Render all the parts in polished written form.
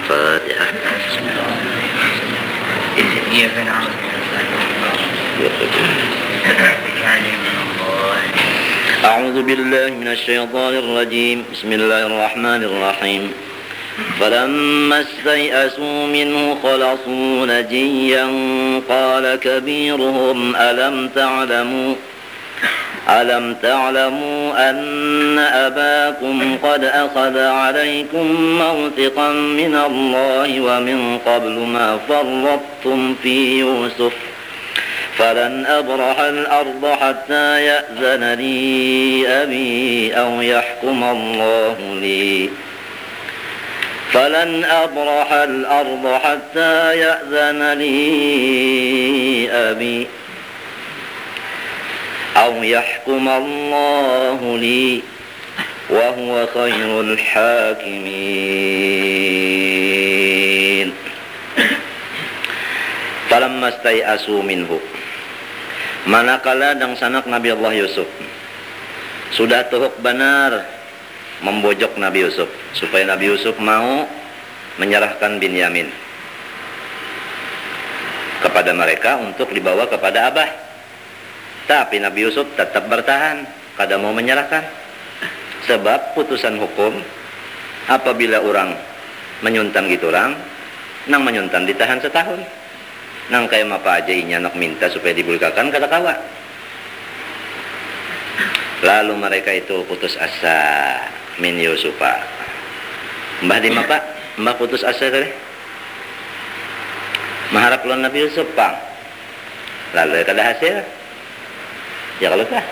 Al-Fatihah. إياك نعبد أعوذ بالله من الشيطان الرجيم. بسم الله الرحمن الرحيم. فلما استيئسوا منه خلصوا نجيا قال كبيرهم ألم تعلموا أن أباكم قد أخذ عليكم موثقا من الله ومن قبل ما فرطتم في يوسف فلن أبرح الأرض حتى يأذن لي أبي أو يحكم الله لي فلن أبرح الأرض حتى يأذن لي أبي أو يحكم الله لي وهو خير الحاكمين. Falamma stai'asu minhu, manakala dang sanak Nabi Allah Yusuf sudah tuhuk benar membojok Nabi Yusuf supaya Nabi Yusuf mau menyerahkan Binyamin kepada mereka untuk dibawa kepada Abah. Tapi Nabi Yusuf tetap bertahan, kada mau menyerahkan. Sebab putusan hukum apabila orang menyuntan gitu orang, nang menyuntan ditahan setahun. Nang kayak apa aja inya nak minta supaya dibulikakan kada kawa. Lalu mereka itu putus asa min Yusufa. Mbah di mapa? Mbah putus asa tadi. Maharap lawan Nabi Yusuf pang. Lalu kada hasil. Ya kalau kah?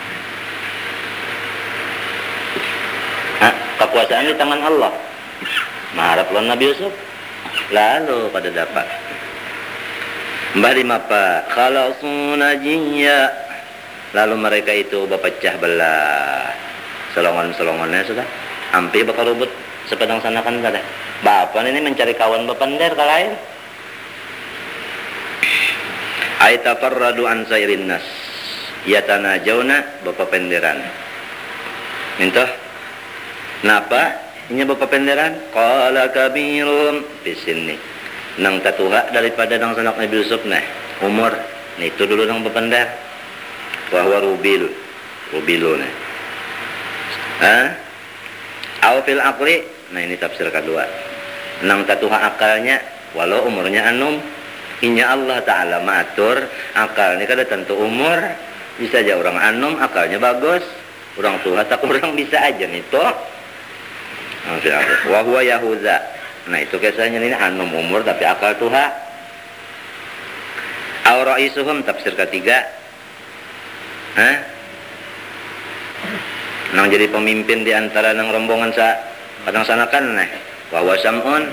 Kekuasaan di tangan Allah. Maharap lawan Nabi Yusuf. Lalu pada dapat. Mbah di mapa? Khalasu najiyya. Lalu mereka itu berpecah belah. Selongan-selongannya sudah. Hampir bakal rubut sepedang sanakan kada. Bapak ini mencari kawan bepender ke lain. Aitafarradu an sairin nas. Yatanajawna bapak penderan. Minta napa? Inya bapak penderan. Qala kabirum bisini. Nang tatuha daripada nang sanak Nabi Yusuf nah umur. Nah, itu dulu nang bepender. Bahwa rubilu nah. Aw fil aqli. Nah ini tafsir kedua. Nang tatuha akalnya walau umurnya anum. Inya Allah Ta'ala matur akalnya kada tentu umur. Bisa aja orang anum akalnya bagus, orang tua tak kurang bisa aja nih toh. Wa huwa Yahuza. Nah itu kisahnya ini anum umur tapi akal tuha. Auraisuhum tafsir ketiga. Nang jadi pemimpin di antara nang rombongan kadang sanakan nah. Wa huwa Sam'un.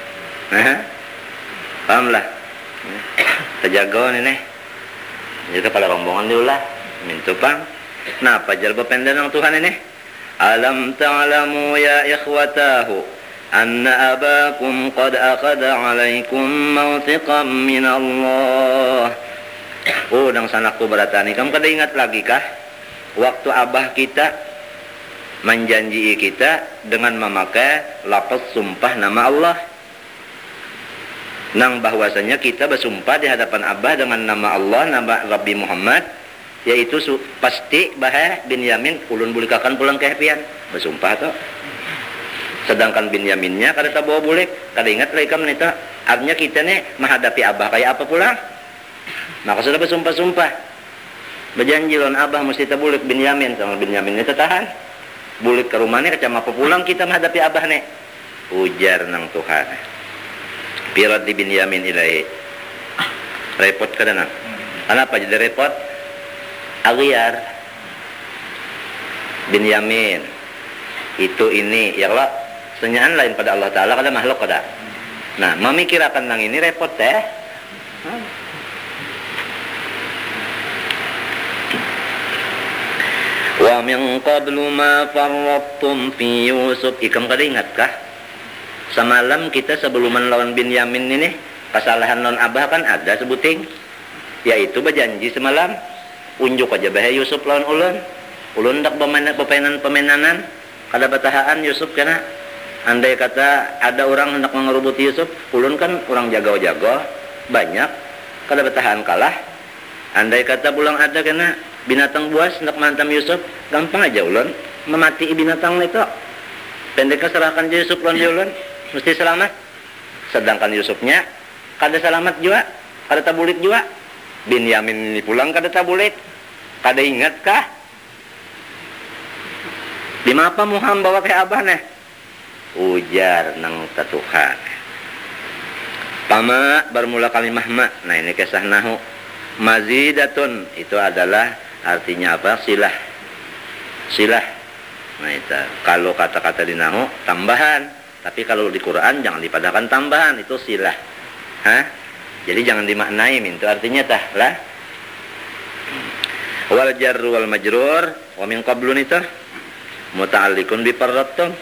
Paham lah. Terjaga ini. Jadi kepala rombongan diulah. Mintu pang. Nah, pajar bependen ng Tuhan ini. Alam ta'lamu ya ikhwatahu anna abakum qad akhada alaikum mawtiqam min Allah. Oh, dang sanakku beratani. Kamu kada ingat lagi kah? Waktu abah kita menjanji kita dengan memakai lafaz sumpah nama Allah. Nang bahwasanya kita bersumpah di hadapan Abah dengan nama Allah, nama Rabbi Muhammad, yaitu pasti bahaya Binyamin ulun bulikakan pulang ke Hepian. Bersumpah tuh. Sedangkan Binyaminnya kada bawa bulik, kada ingat lagi kamu nita. Artinya kita nih menghadapi Abah kayak apa pulang? Maka sudah bersumpah-sumpah. Berjanji lawan Abah mesti tabulik Binyamin sama Binyamin ini tahan. Bulik ke rumahnya kecam apa pulang kita menghadapi Abah nih. Ujar nang Tuhan. Pirat di Binyamin ilahi. Repot kada nang. Kenapa jadi repot? Agiar Binyamin itu ini ya Allah senyaan lain pada Allah Ta'ala kada makhluk kada. Nah memikirkan nang ini repot teh. Wa min qablu ma farrattum fi Yusuf. Ikam kada ingatkah? Semalam kita sebelum melawan Binyamin ini kesalahan non Abah kan ada sebuting. Yaitu berjanji semalam unjuk aja bahaya Yusuf lawan ulun. Ulun dak pemainan kada batahaan Yusuf kana Andai kata ada orang hendak mengerubuti Yusuf, ulun kan orang jago-jago banyak, kada bertahan kalah. Andai kata pulang ada kena binatang buas hendak mantam Yusuf, gampang aja ulun memati binatang itu. Pendeknya serahkan Yusuf lawan ulun, mesti selamat. Sedangkan Yusufnya kada selamat juga, kada tabulit juga. Binyamin ini pulang kada tabulit, kada ingat kah? Di apa Muhammad bawa ke abah neh? Ujar nang tatuhan. Pama bermula kalimah ma. Nah ini kisah nahu. Mazidatun itu adalah artinya apa? Silah. Silah. Nah itu kalau kata-kata di nahu tambahan. Tapi kalau di Quran jangan dipadakan tambahan, itu silah. Hah? Jadi jangan dimaknai itu artinya tah lah. Wal jarru wal majrur wa min qablun itu muta'alliqun bi parrattum.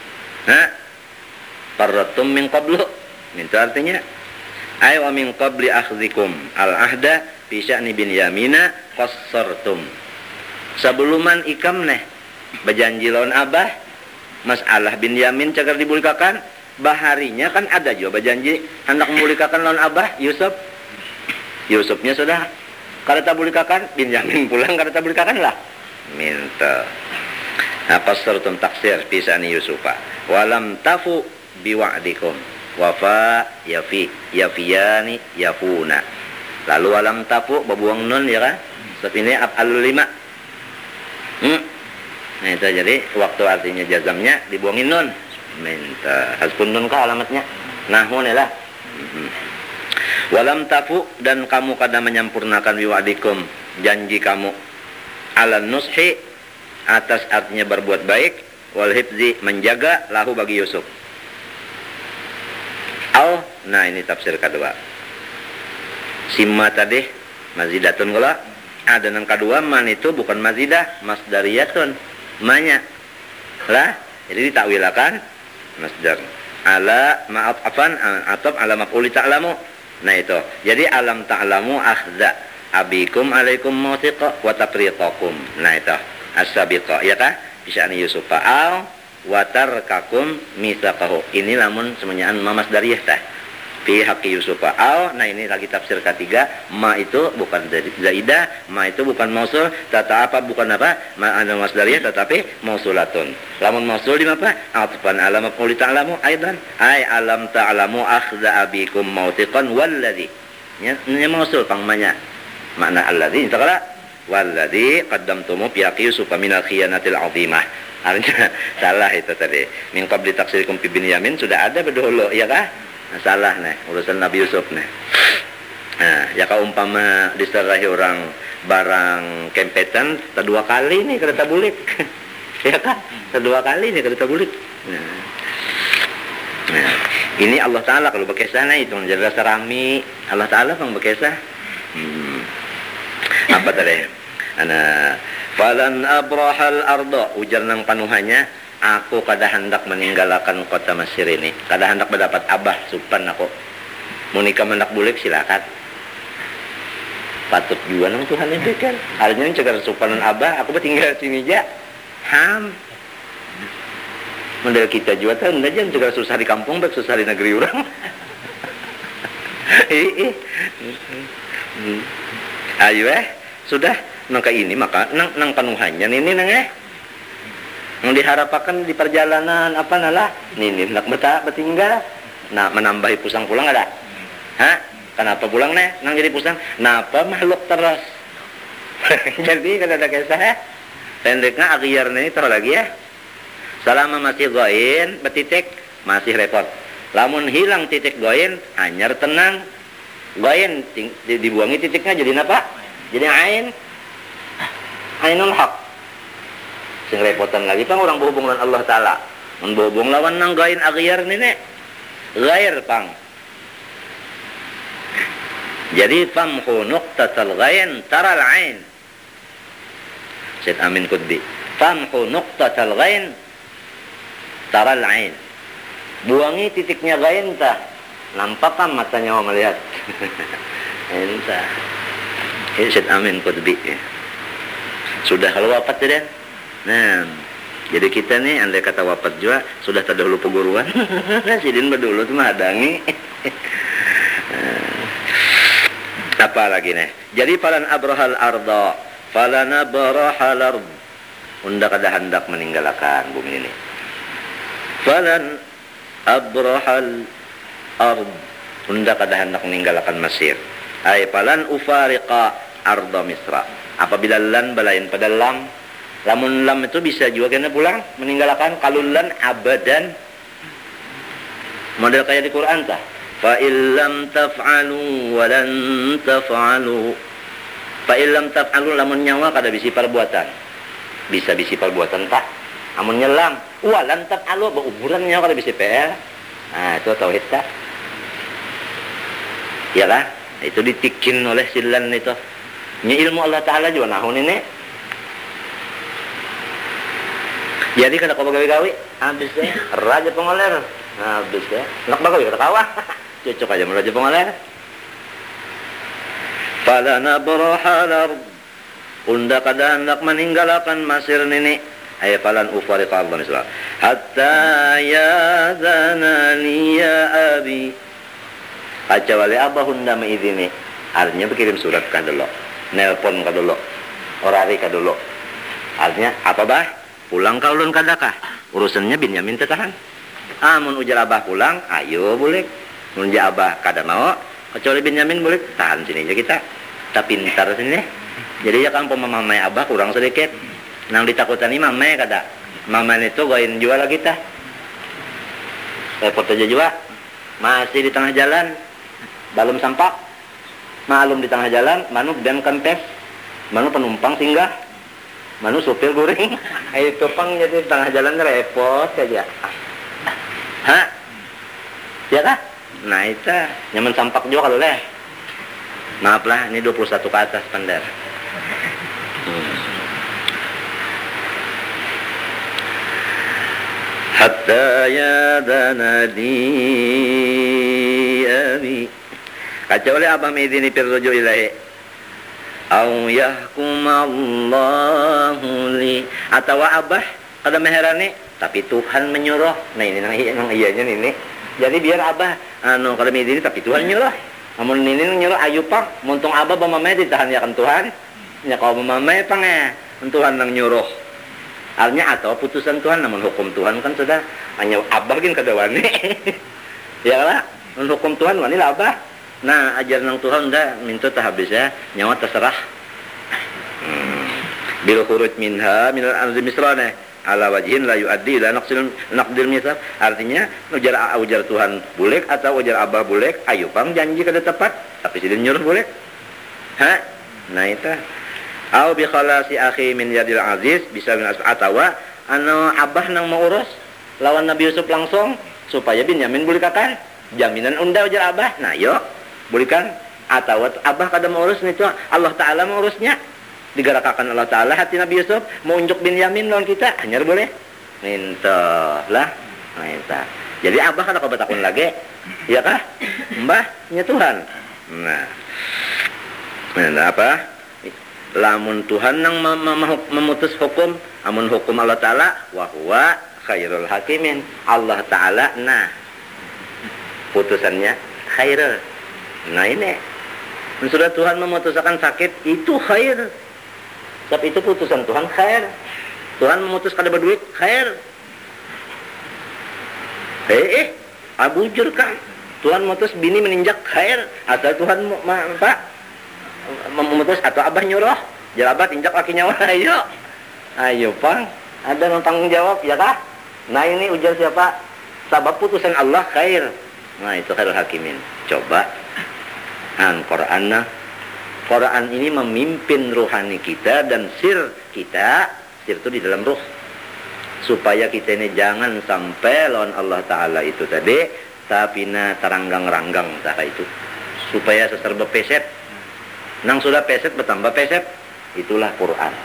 Parrattum min qablu. Itu artinya ay wa min qabli akhdzikum al-ahda fi sya'ni Binyamina qassartum. Sebuluman ikam neh berjanji lawan abah masalah Binyamin cagar dibulikakan, baharinya kan ada juga berjanji hendak membulikakan lawan abah Yusuf. Yusufnya sudah kada tabulikakan, Binyamin pulang kada tabulikakan lah. Minta. Qassartum taksir fi sya'ni Yusufa. Walam tafu biwa'dikum wafa yafiyani yafuna. Lalu walam tafu berbuang nun ya kan? Sebab ini af'alul lima. Nah itu jadi waktu artinya jazamnya dibuangin nun. Minta haspun nun kah alamatnya? Nahwu lah. Walam tafu dan kamu kada menyempurnakan biwa'dikum janji kamu ala nushi atas artinya berbuat baik, wal hifzi menjaga lahu bagi Yusuf. Nah ini tafsir kedua. Simma tadi mazidatun gula. Ada yang kedua man itu bukan mazidah, masdariyatun. Manya. Lah, jadi ditakwilakan masdar. Ala ma'af afan atau ala maf'uli ta'lamu. Nah itu. Jadi alam ta'lamu akhza abikum alaikum mawthiqa wa tafriqakum. Nah itu. As-sabiqah ya kah? Bisya'ni Yusuf fa'al watarkakum mitsaqahu. Ini lamun semuanya mamas dariyah tah. Fi haqqi Yusuf fa'al. Nah ini lagi tafsir ketiga. Ma itu bukan zaidah, ma itu bukan mausul, bukan apa? Ma ana masdariyah tetapi mausulatun. Lamun mausul di apa? Atfan ala maf'ul ta'lamu aidan. Ai alam ta'lamu akhza abikum mautiqan walladzi. Nya mausul pangmanya. Makna alladzi itu kala walladzi qaddamtumu fi haqqi Yusuf minal khiyanatil 'azimah. Artinya salah itu tadi. Min qabli taksirikum fi Binyamin sudah ada berdahulu ya kah? Salah nih urusan Nabi Yusuf nih. Nah, ya kalau umpama diserahi orang barang kempetan kedua kali nih kada tabulik. Ya kan? Kedua kali nih kada tabulik. Nah, ini Allah Taala kalau berkisah nah itu menjadi rasa rami Allah Taala pang berkisah. Apa tadi? Ana falan abrahal arda ujar nang panuhannya aku kada hendak meninggalkan kota Mesir ini. Kada hendak mendapat abah supan aku. Mau nikah hendak bulik silakan. Patut juga nang Tuhan ini kan. Artinya cegar supanan abah aku tinggal sini aja. Model kita juga tuh enggak jangan cegar susah di kampung baik susah di negeri orang. Ayo sudah nang ini maka nang panuhannya ini nang yang diharapkan di perjalanan apa nalah ini nak bertinggal nah menambahi pusang pulang ada kenapa pulang nang jadi pusang napa makhluk terus jadi kada ada kisah pendeknya akhir nih terus lagi ya selama masih goin betitik masih repot lamun hilang titik goin hanyar tenang goin dibuangi titiknya jadi apa jadi ainul haq sing repotan lagi pang orang berhubung dengan Allah Ta'ala berhubung lawan nang gain aghiyar nini ghair pang jadi famhu nuqtatal ghain taral ain Syed Amin Qudbi famhu nuqtatal ghain taral ain buangi titiknya ghain tah nampak kan matanya mau melihat entah Syed Amin Qudbi sudah kalau wafat sudah. Nah, Jadi kita nih andai kata wafat juga sudah terdahulu peguruan. Sidin dulu tuh mah hadangi. Apa lagi nih? Jadi falan abrahal arda, falana barahal ard. Unda kada hendak meninggalkan bumi ini. Falan abrahal ard. Unda kada hendak meninggalkan Mesir. Ay falan ufariqa arda Misra. Apabila lan balain pada lam, lamun lam itu bisa juga kena pulang meninggalkan. Kalau lan abadan, model kayak di Quran tah. Fa illam taf'alu wa lan taf'alu. Fa illam taf'alu lamun nyawa kada bisi perbuatan. Bisa bisi perbuatan tak. Amun nyelam, wa lan taf'alu beuburan nyawa kada bisi PL. Nah, itu tauhid tak. Iyalah, itu ditikin oleh silan itu. Nya ilmu Allah Ta'ala juga nahun ini. Jadi kada kau bagawi-gawi, habisnya raja pengoler. Habisnya, nak bagawi kada kawa. Cocok aja meraja pengoler. Fala nabrahal ard. Unda kada hendak meninggalkan Mesir ini. Ay falan ufariqa arda Misra. Hatta yazana li ya abi. Kecuali abah unda mengizini. Artinya berkirim surat ka dulu. Nelpon ka dulu. Orari ka dulu. Artinya apa bah? Pulang ka ulun kadakah? Urusannya Binyamin tetahan. Amun ujar abah pulang, ayo boleh. Mun abah kada mau, kecuali Binyamin boleh. Tahan sini aja kita. Kita pintar sini. Jadi ya kan pemamai abah kurang sedikit. Nang ditakutani mamai kada. Mamai itu goin jual lagi kita. Repot aja juga. Masih di tengah jalan. Balum sampak. Malum di tengah jalan, manu dan kempes. Manu penumpang singgah. Manu supir guring. Itu pang jadi di tengah jalan repot aja. Hah? Ya kah? Nah itu nyaman sampak juga kalau leh. Maaf lah, ini 21 ke atas pandar. Hatta yadana di abi. Kacau oleh abah mezini pirrojo ilahi. Au yahkumallahu li. Atau abah kada meherani, tapi Tuhan menyuruh. Nah ini nang iyanya ini. Jadi biar abah kada mezini tapi Tuhan nyuruh. Amun ini nyuruh ayu pak, muntung abah bamamay ditahan ya kan Tuhan. Nya kalau bamamay pang Tuhan nang nyuruh. Artinya atau putusan Tuhan, namun hukum Tuhan kan sudah hanya abah gin kada wani. Ya lah, hukum Tuhan wani lah abah. Nah, ajar nang Tuhan dah minta tah habis ya, nyawa terserah. Bil khuruj minha minal ardi misrana ala wajhin la yuaddi la naqdil misal. Artinya ujar Tuhan boleh atau ujar abah boleh, ayo pang janji kada tepat, tapi sidin nyuruh boleh. Ha? Nah itu. Au bi khalasi akhi min yadil aziz bisa min atawa anu abah nang mau urus lawan Nabi Yusuf langsung supaya Binyamin boleh kakan jaminan unda ujar abah. Nah, yuk bolehkan atau abah kada mau urus itu Allah Ta'ala mau urusnya. Digarakakan Allah Ta'ala hati Nabi Yusuf mau unjuk Binyamin lawan kita hanya boleh. Minta lah. Minta. Jadi abah kada kebetakun lagi. Ya kah? Mbah nya Tuhan. Nah. Nah apa? Lamun Tuhan nang memutus hukum, amun hukum Allah Ta'ala wa huwa khairul hakimin. Allah Ta'ala nah putusannya khairul. Nah ini sudah Tuhan memutuskan sakit itu khair. Sebab itu putusan Tuhan khair. Tuhan memutus kada berduit khair. Abujur kan Tuhan memutus bini meninjak khair. Atau Tuhan memutus atau abah nyuruh jarabat injak kaki nyawa. Ayo pang ada yang tanggung jawab ya kah? Nah ini ujar siapa? Sabab putusan Allah khair. Nah itu khairul hakimin. Coba Quran ini memimpin rohani kita dan sir kita. Sir itu di dalam ruh. Supaya kita ini jangan sampai lawan Allah Ta'ala itu tadi tapi taranggang-ranggang tak itu. Supaya seserba peset. Nang sudah peset bertambah peset. Itulah Quran.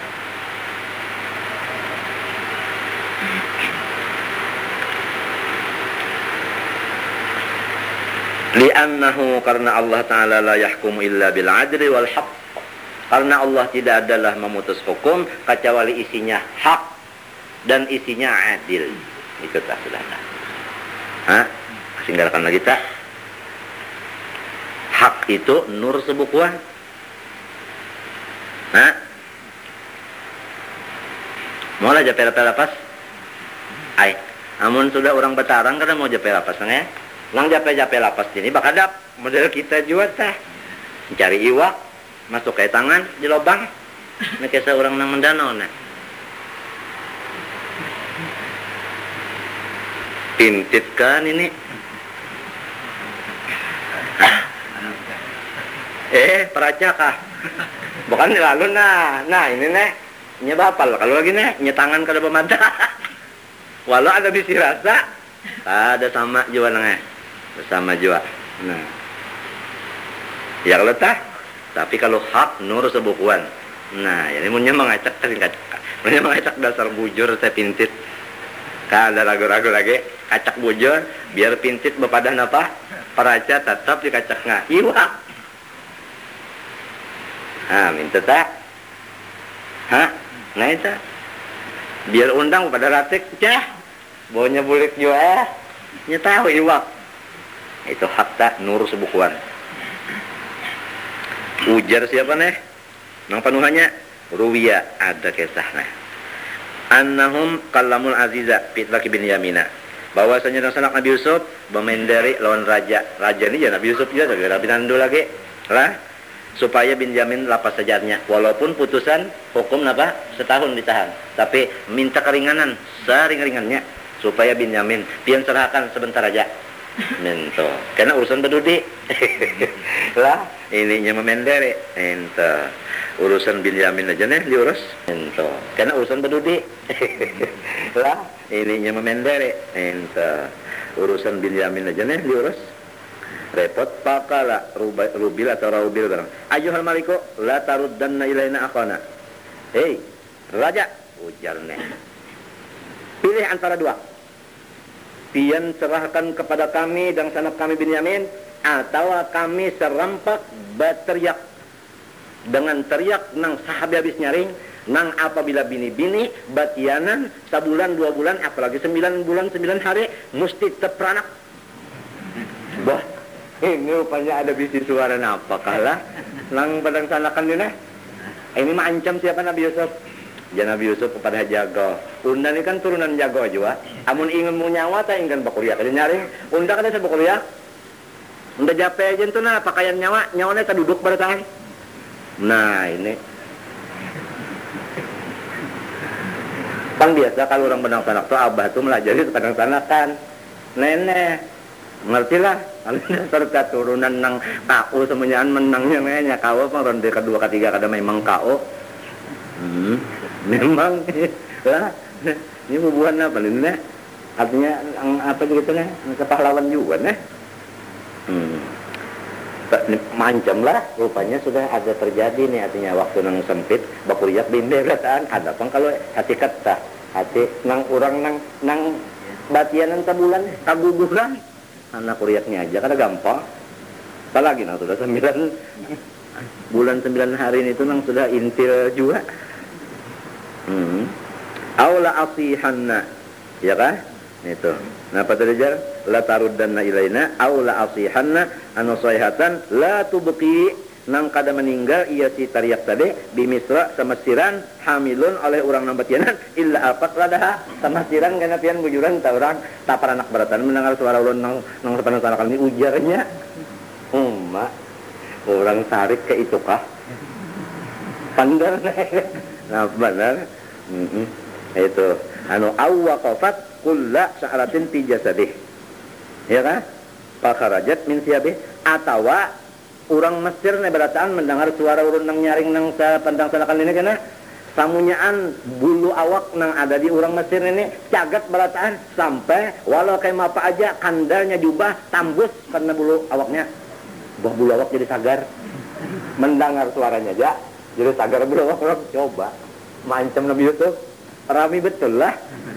Li'annahu karena Allah Ta'ala la yahkumu illa bil adli wal haq. Karena Allah tidak adalah memutus hukum kecuali isinya hak. dan isinya adil. Itu tak sudah. Hah? Singgalkan lagi tak? Hak itu nur sebukuan. Hah? Mau lah japel lapas? Ay, amun sudah orang Batarang kada mau japel lapas nang nang japel lapas ini bakadap model kita juga tah. Mencari iwak, masuk ke tangan di lubang. Nah kisah orang nang mendanau nah. Pintit kan ini. Peracak kah? Bukan lalu nah ini nih nyebapal kalau lagi nih nyetangan kada pemada. Walau ada bisi rasa, ada sama jua nengah, bersama jua. Nah, ya kalau tah, tapi kalau hak nur sebukuan. Nah, ini punya mengacak dasar bujur saya pintit. Kada ragu-ragu lagi, kacak bujur, biar pintit bepadan apa? Peraca tetap dikacak ngah. Iwak. Minta tak? Nah itu. Biar undang pada ratik, baunya bulik juga tahu iwak. Itu hak tak nur sebukuan. Ujar siapa nih? Nang panuhannya Ruwiya ada kisahnya. Annahum kallamul aziza fitlaki bin Yamina. Bahwasanya sanak Nabi Yusuf memendari lawan raja. Raja ini ya Nabi Yusuf juga tapi Nabi Nandu lagi. Lah supaya Binyamin lapas sajarnya. Walaupun putusan hukum apa? Setahun ditahan. Tapi minta keringanan seringan-ringannya supaya Binyamin pian serahkan sebentar aja. Mento. Karena urusan berdudi. Lah ininya memendere. Mento. Urusan Binyamin aja nih diurus. Mento. Karena urusan berdudi. Lah ininya memendere. Mento. Urusan Binyamin aja nih diurus. Repot pakala rubil atau raubil barang. Ayuhal maliku la taruddanna ilaina akhana. Hei, raja, ujarnya. Pilih antara dua. Pian serahkan kepada kami dan sanak kami Binyamin atau kami serampak berteriak dengan teriak nang sahabi habis nyaring nang apabila bini-bini batianan sebulan 2 bulan apalagi 9 bulan 9 hari mesti teperanak. Bah, ini rupanya ada bisi suara napakah lah nang badang sanakan ini. Ini mah ancam siapa Nabi Yusuf? Ya Nabi Yusuf kepada Jago. Unda ini kan turunan Jago juga. Amun ingin mau nyawa tak ingin bakuriak. Jadi nyaring. Unda kan ada bakuriak. Unda jape aja itu nah pakaian nyawanya terduduk pada tangan. Nah ini. Kan biasa kalau orang benang sanak tuh abah tuh melajari kadang sanakan. Nenek. Ngertilah. Kalau serta turunan nang KO semuanya menangnya nya KO pang ronde kedua ketiga kada memang KO. Memang lah ini hubungan apa ini artinya apa gitu nih kepahlawan juga nih macam lah rupanya sudah ada terjadi nih artinya waktu nang sempit bakuriak bimbe beratan ada pang kalau hati kata hati nang orang nang batianan sebulan kaguguran anak kuriaknya aja kada gampang apalagi nang sudah 9 bulan 9 hari itu nang sudah intil juga. Aula asihanna ya kan itu napa terjadi la taruddanna ilaina aula asihanna anu sayhatan la tubqi nang kada meninggal ia si tariak tadi di Misra samasiran hamilun oleh orang nambatianan illa apat ladaha samasiran kana pian bujuran ta orang ta paranak beratan mendengar suara ulun nang sepanjang sana kali ujarnya umma orang tarik ke itu kah pandar nah benar. Itu anu awwaqafat kulla sa'ratin fi jasadih ya kan pakharajat min siabi atawa orang Mesir ne berataan mendengar suara urun nang nyaring nang pandang sanakan ini kana samunyaan bulu awak nang ada di orang Mesir ini cagat berataan sampai walau kayak apa aja kandalnya jubah tambus karena bulu awaknya bulu awak jadi sagar mendengar suaranya aja jadi sagar bulu awak coba macam Nabi Yusuf rami betul lah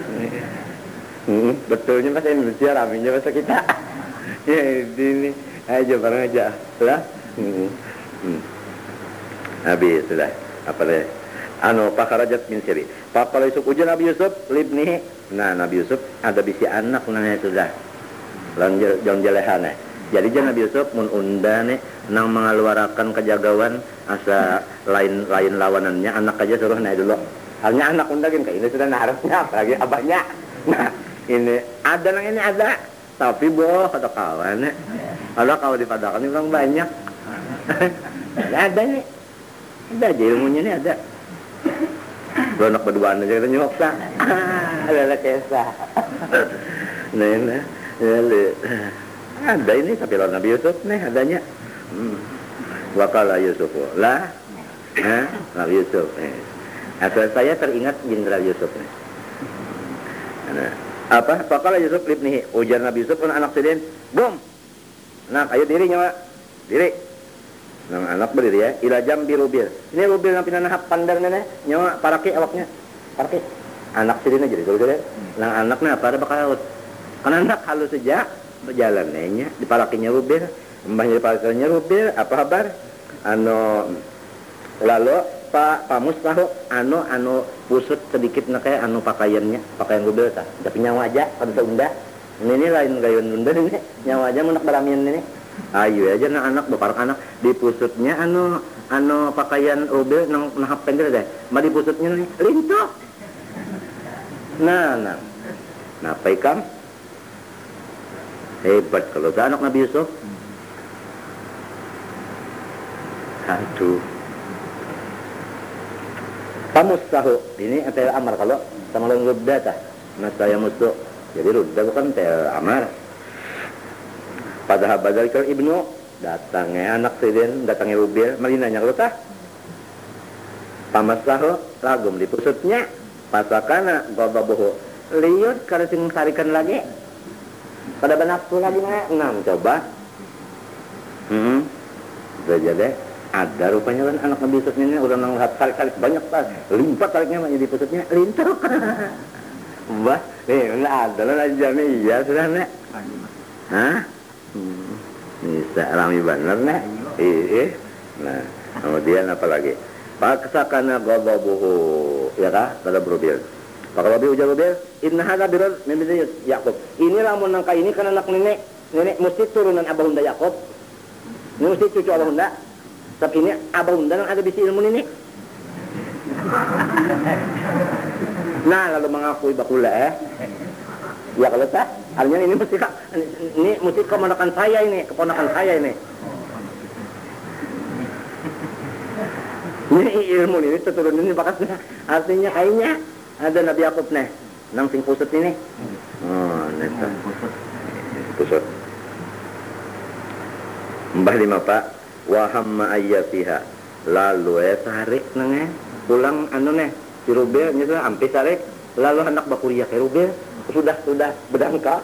betulnya bahasa Indonesia raminya bahasa kita ya ini aja barang aja lah habis sudah apa deh Pakharajat min siri. Faqala Yusuf ujar Nabi Yusuf libnihi. Nah, Nabi Yusuf ada bisi anak namanya sudah. Lanjut jalehane. Jadi jangan Nabi Yusuf mun undane nang mengeluarkan kejagawan asa lain lawanannya anak aja suruh naik dulu. Halnya anak undagin kayak ini sudah harusnya apalagi abahnya. Nah, ini ada nang ini ada. Tapi boh ada kawan. Ada kawan di Padakan ini orang banyak. Ada nih. Ada aja ilmunya nih ada. Anak berduaan aja kita nyoksa. Ada kisah. Nah, ada ini tapi lawan Nabi Yusuf nih adanya. Wakala Yusuf lah. Nabi Yusuf. Asal saya teringat Jenderal Yusuf nih. Nah, Wakala Yusuf libnihi. Ujar Nabi Yusuf anak sidin. Bom. Nah, ayo diri nyawa. Diri. Nah, anak berdiri ya. Ila jambi rubil. Ini rubil yang pinanahap pandar nenek. Nyawa paraki awaknya. Paraki. Anak sidin aja dulu deh. Nah, anaknya apa ada bakal laut. Karena anak halus saja berjalan nenya di palakinya rubil. Mbahnya di palakinya rubil. Apa kabar? Lalu Pak Mustaho pusut sedikit nak kayak pakaian rubil tah. Tapi nyawa aja pada seunda. Ini lain gayun bunda ini. Nyawa aja menak baramian ini. Ayo aja anak bapak anak di pusutnya pakaian rubil nang nahap pendel deh. Ma di pusutnya nih lintuh. Nah, paikam hebat kalau ke anak Nabi Yusuf. Aduh. Pamustahu ini tel amar kalau sama lawan rudda tah. Nah saya musuh. Jadi rudda bukan tel amar. Padahal badal ibnu datangnya anak sidin datangnya rubil malinanya kalau tah. Pamustahu lagum di pusutnya. Pasakana bababuhu liut kalau sing sarikan lagi. Pada benaktu lagi enam coba. Udah jadi ada rupanya kan anak Nabi Yusuf ini udah nanghat tarik banyak tas limpat tariknya maknya di pusatnya lintuk. Wah, nih ada lah aja nih iya sudah nek. Hah? Bisa rami bener nek. Nah, kemudian apa lagi? Paksakana ghadabuhu ya kah? Pada berubil. Maka Nabi ujar rubil, inna hadza birul min Yakub. Ini lamun nangka ini kan anak nenek mesti turunan abahunda Yakub. Ini mesti cucu abahunda. Tapi ini abahunda yang ada bisi ilmu ini. Nah, lalu mengakui bakula ya kalau tak, artinya ini mesti keponakan saya ini. Ini ilmu ini turun ini bakasnya. Artinya kayaknya ada Nabi Yakub nih, nang sing pusut ini. Oh, neta. Pusut. Mbah lima Pak, wahamma ayyatiha. Lalu tarik nang pulang si Rubil nya ampe tarik, lalu anak bakuriya ke Rubil sudah berangkat.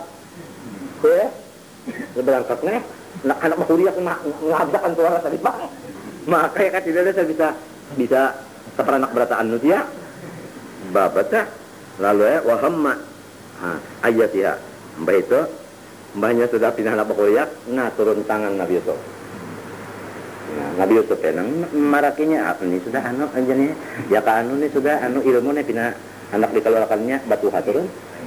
Berangkat nih, anak bakuriya ngabdakan suara tadi Bang. Maka ya tidak ada bisa seperanak berataan dia babata lalu wahamma ayatiha mbah itu mbahnya sudah pindah anak bakuyak turun tangan Nabi Yusuf. Nabi Yusuf nang marakinya apa nih sudah aja nih ya ka nih sudah ilmu nih pindah anak dikeluarkannya batu turun.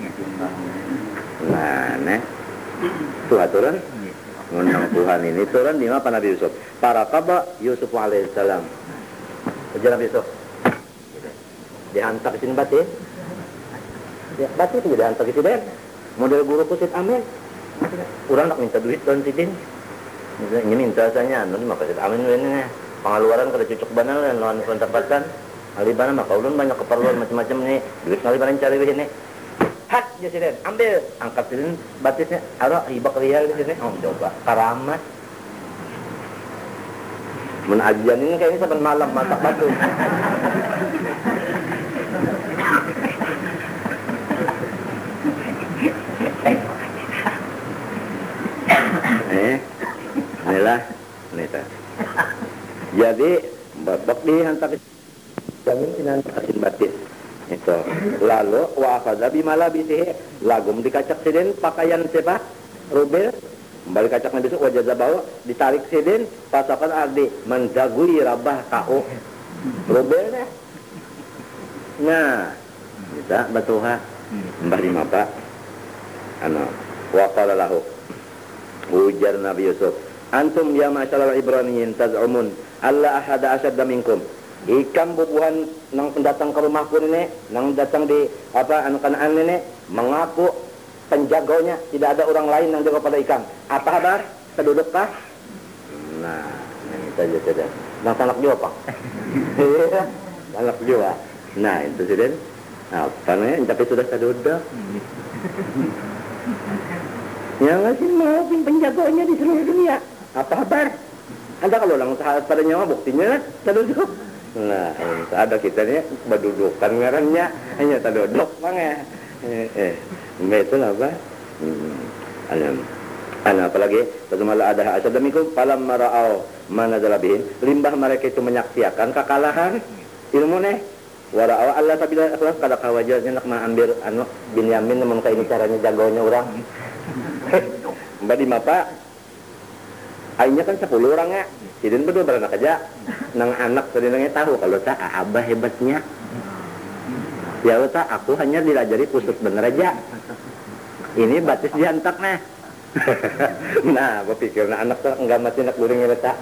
Nah tuh turun ngundang Tuhan ini turun di mana Nabi Yusuf. Para kaba Yusuf alaihissalam. Ujar Nabi Yusuf. Dihantar ke sini batin. Ya, batin itu dihantar ke sini. Model guru kusit amin. Orang nak minta duit don sidin. Ini minta saya maka kusit amin ini. Pengeluaran kada cucuk banal dan lawan pendapatan. Alibana maka ulun banyak keperluan macam-macam nih. Duit alibana cari di sini. Hat ya sidin, ambil angkat sidin batisnya. Ada hibak rial di sini. Oh coba karamat. Menajian ini kayaknya sampai malam masak batu. Inilah neta. Jadi babak dihantar ke jamin sinan asin batin. Itu. Lalu wa akhadha bimala bisihi lagum dikacak sidin pakaian siapa? Rubil. Kembali kacak Nabi Yusuf wajah zabawa ditarik sidin pasakan ardi mendagui rabah kau Rubil Nah, bisa batuha. Mbah di mapa. Wa qala lahu. Ujar Nabi Yusuf, antum ya masyaallah Ibraniyin taz'umun alla ahada asyadda minkum. Ikam bubuhan nang pendatang ke rumahku ini, nang datang di Kanaan ini mengaku penjaganya, tidak ada orang lain yang jaga pada ikam. Apa kabar? Penduduk kah? Nah, ini saja. Nang anak juga, Pak. Anak juga. Nah, itu sudah. Apa namanya? Tapi sudah penduduk. Yang ngasih mau penjaganya di seluruh dunia. Apa kabar? Anda kalau lang pada nyawa buktinya penduduk. Nah, ada kita ni berdudukan ngarannya hanya tadodok mangga. Betul apa? Apalagi bagaimana ada asal demikian falam mara'au mana dalabihin limbah mereka itu menyaksikan kekalahan ilmu nih wara'au Allah sabila ikhlas kada kawajarnya nak ambil Binyamin namun kayak ini caranya jagonya orang. Mbak di mapa akhirnya kan 10 orang ya. Sidin berdua beranak aja. Nang anak sedinangnya tahu kalau tak abah hebatnya. Ya tak aku hanya dilajari pusut bener aja. Ini batis diantak nah. Nah, gua pikir anak tuh enggak mati nak guringnya letak.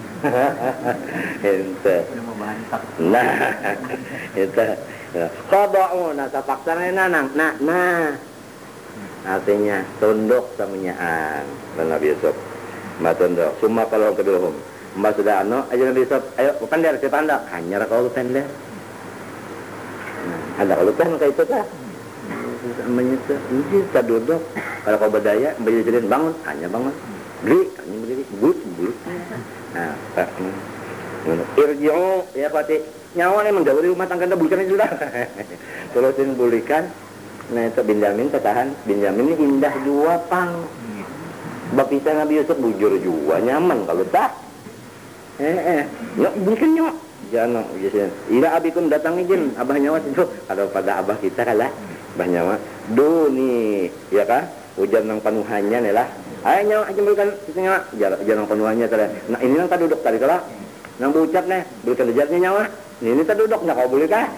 Ente. Nah, itu. Qada'u nah tapaksana nanang. Nah. Artinya tunduk samunyaan Nabi Yusuf. Matunduk. Summa kalau kedua Mbak sudah aja Nabi Yusuf, ayo pandai si pandak. Hanya kalau pandai. Ada kalau kan kayak itu kah? Menyesal, ini kita duduk. Kalau kau berdaya, berdiri bangun, hanya bangun. Beri, hanya berdiri, but. Nah, irji'u ya Fatih. Nyawa nih mendahului rumah tangga anda bulikan sudah. Terusin bulikan. Nah itu Binyamin ketahan. Binyamin ini indah jua pang. Bapisa Nabi Yusuf bujur jua nyaman kalau tak. Nggak bukan nyawa. Jangan biasanya. Ila abikum datang izin abah nyawa itu. Kalau pada abah kita kalah abah nyawa. Duni ya kah? Hujan nang panuhannya nih lah. Ayo nyawa aja berikan kita nyawa. Hujan nang panuhannya tadi. Nah ini nang tak duduk tadi kalah. Nang bucat nih berikan dejatnya nyawa. Ini tak duduk nggak kau boleh kah?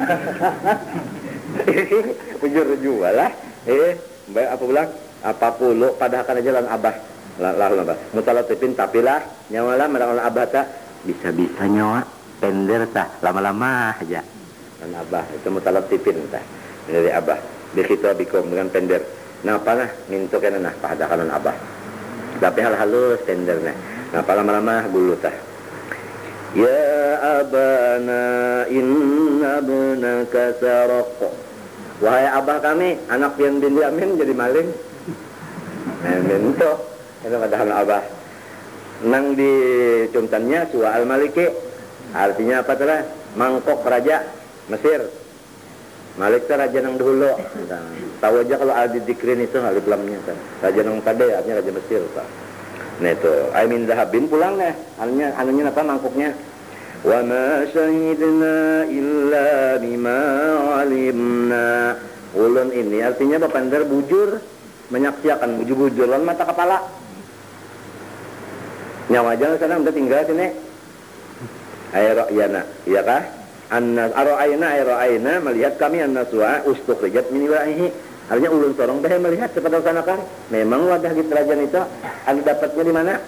Bujur jua lah. Baik apa bilang? Apa puluh pada akan jalan abah. Lalu abah. Mutalatifin tapi lah nyawa lah mereka abah tak. Bisa-bisa nyawa pender tah lama-lama aja dan abah itu mutalatifin tah dari abah begitu abikum dengan pender nah apa lah minto kena nah pada kanan abah tapi hal halus pendernya nah apa lama-lama dulu tah ya abana inna abnaka saraq wahai abah kami anak yang Binyamin jadi maling minto itu katakan abah nang di cuntannya suwa al-maliki artinya apa telah mangkok raja Mesir Malik itu raja nang dulu tahu aja kalau al-dikrin itu alif lamnya raja nang tade artinya raja Mesir nah itu aimin zahabin pulang nih anunya apa mangkoknya wa ma syahidna illa bima alimna ulun ini artinya bapandar bujur menyaksikan bujur-bujur lawan mata kepala nyawa jangan sana udah tinggal sini ayra'yana iya kah anna ara'ayna melihat kami an-naswa ustukhrijat min waihi artinya ulun sorong dah melihat kepada sana kan memang wadah di kerajaan itu anda dapatnya di mana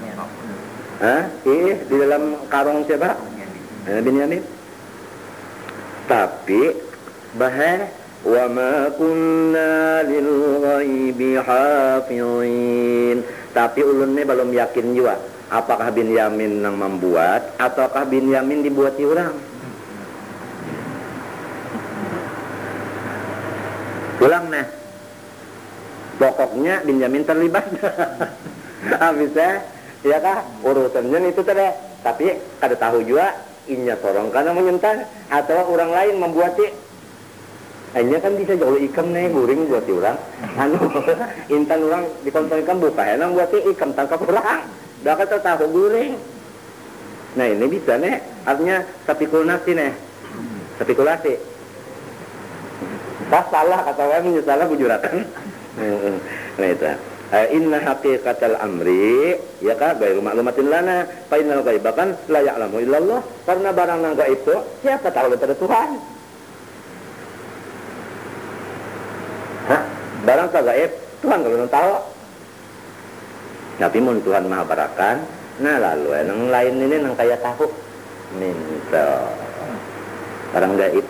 di dalam karung siapa Binyamin tapi bahar wa ma kunna lil ghaibi hafizin tapi ulunnya belum yakin juga apakah Binyamin yang membuat ataukah Binyamin dibuati orang ulang nah pokoknya Binyamin terlibat habisnya ya kah urusannya itu tadi tapi kada tahu juga inya sorong karena menyentan atau orang lain membuati hanya kan bisa jauh ikam nih guring buat orang intan orang dikontrolkan buka ya nang buat ikam tangkap orang dah kata tahu guring nah ini bisa nih artinya spekulasi nih spekulasi tak salah kata orang menyesalah bujuratan nah itu inna haqiqatal amri ya kah gairu maklumatin lana fa innal ghaiba kan la ya'lamu illallah karena barang nang gaib itu siapa tahu daripada Tuhan Barang kagaib Tuhan kalau tahu. Tapi mun Tuhan maha barakan, nah lalu yang lain ini nang kaya tahu minta barang gaib.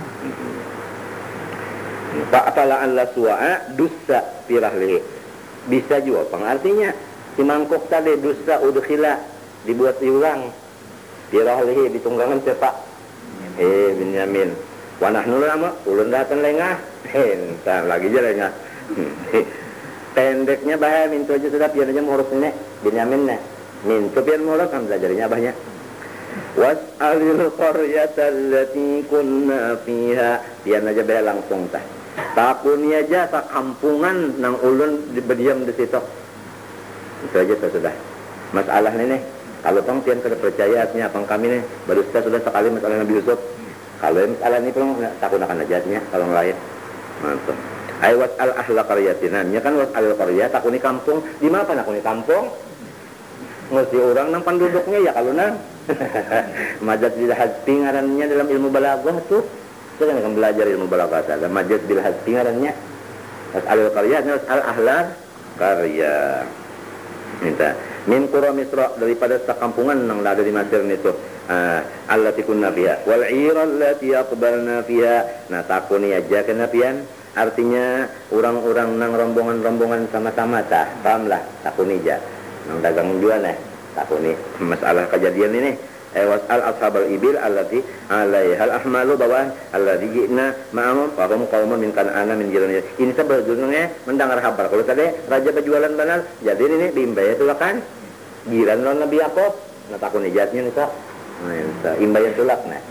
Fa'atala Allah suwa'a dusa firahlihi. Bisa juga pengartinya si mangkok tadi dusa udkhila dibuat diulang firahlihi di tunggangan cepak Binyamin wa nahnu lama ulun datang lengah entar lagi aja lengah pendeknya bahaya mintu aja sudah pian aja ngurus ini Binyamin nih mintu pian ngurus kan belajarnya banyak was'alil qaryata allati kunna fiha pian aja bahaya langsung tah takuni aja sa kampungan nang ulun berdiam di situ itu aja sudah masalah ini kalau pang pian kada percaya artinya pang kami nih barusta sudah sekali masalah Nabi Yusuf kalau masalah ini pang takunakan aja artinya kalau lain mantap ay was'al ahla qaryatina nya kan was'al qaryah takuni kampung di mana nakuni kampung mesti orang nang penduduknya ya kalau nang majaz bil hadfi ngarannya dalam ilmu balaghah tuh kita akan belajar ilmu balaghah ada majaz bil hadfi ngarannya was'al qaryah was'al ahla qaryah minta min qura misra daripada sakampungan nang ada di Mesir itu allati kunna fiha wal 'ira allati aqbalna fiha nah takuni aja kana pian artinya orang-orang nang rombongan-rombongan sama-sama tah pahamlah takuni aja nang dagang jual nah takuni masalah kejadian ini was'al ashabal ibil allati 'alaihal ahmalu bawa alladhi ji'na ma'ahum wa hum qaumun min kan'ana min jirani ini sebetulnya mendengar kabar kalau tadi raja berjualan banal jadi ini bimbaya tulakan jiran non Nabi Yakub na takun ijatnya nih sa imbaya tulak nah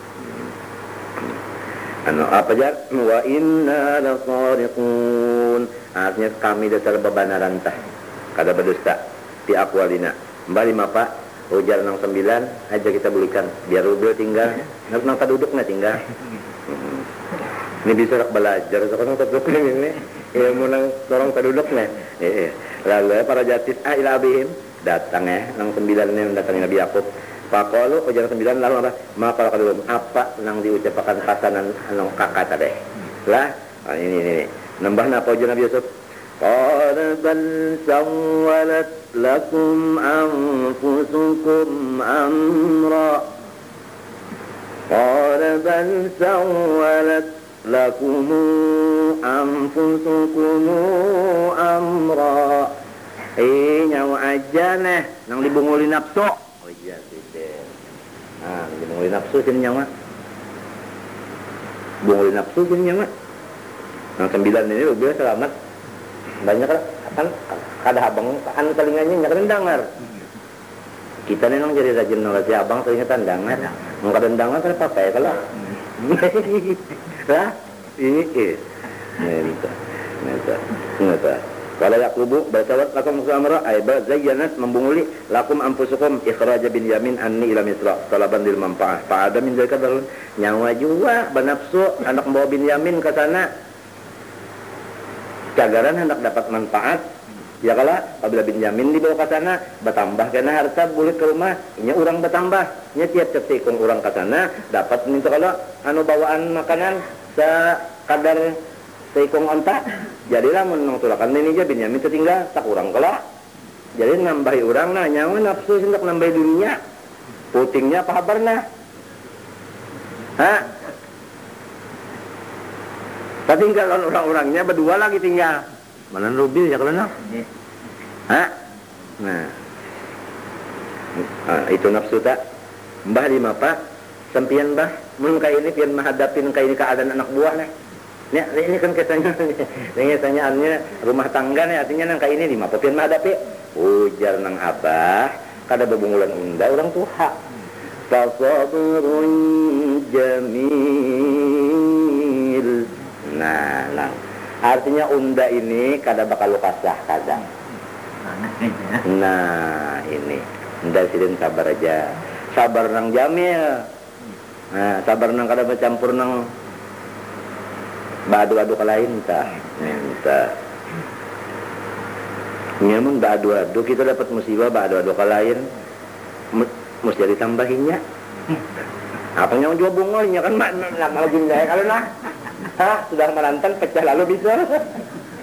apa jar wa inna lasariqun artinya kami dasar bebenaran tah kada berdusta ti aqwalina mbali mapa ujar nang 9 aja kita belikan biar rubel tinggal nang kaduduk na tinggal ini bisa belajar sekarang kaduduk ini ilmu nang orang kaduduk na lalu para jatis ila abihim datang nang 9 yang datang Nabi Yakub faqalu ujar 9 lalu apa maka kalau apa nang diucapkan hasanan nang kakak tadi lah ini nambah napa ujar Nabi Yusuf qala bal sawwalat lakum anfusukum amra qala bal sawwalat lakum anfusukum amra nyawa aja nih nang dibunguli nafsu oh iya sih dibunguli nafsu sini nyawa bunguli nafsu sini nyawa nang 9 ini lebih selamat banyak kan kada abang kan telingannya nyakan dengar kita nih nang jadi rajin nang si abang telingan dengar nang kada dengar kan pakai kalau lah ini neta wala yaqubu batawat lakum samara ay bazayyanat membunguli lakum anfusukum ikhraj Binyamin anni ila Misra talaban lil manfaah fa ada min zalika dalun nyawa jua banafsu anak bawa Binyamin ke sana cagaran hendak dapat manfaat ya kala apabila Binyamin dibawa ke sana bertambah kena harta bulik ke rumah inya urang bertambah nya tiap tikung urang ke sana dapat minta kala anu bawaan makanan sa kadar seikong onta jadilah menang tulakan ini aja Binyamin tertinggal tak kurang kelak jadi nambahi orang nah nyawa nafsu hendak nambahi dunia putingnya apa kabarna tak tinggal orang-orangnya berdua lagi tinggal mana rubil ya kalau nah itu nafsu tak mbah lima pak sempian mbah mun kaya ini pian menghadapin kaya ini keadaan anak buah nih ini kan kesanyaannya rumah tangga nih artinya nang kaya ini lima pian menghadapi ujar nang abah kada bebungulan unda orang tuha fasabrun jamil nah artinya unda ini kada bakal lukasah kada nah ini unda sidin sabar aja sabar nang jamil nah sabar nang kada bercampur nang badu-adu ke lain tak nyamun badu-adu kita dapat musibah badu-adu ke lain mesti ditambahinnya apa yang jual bungolnya kan lama lagi kalau nah sudah merantan pecah lalu bisa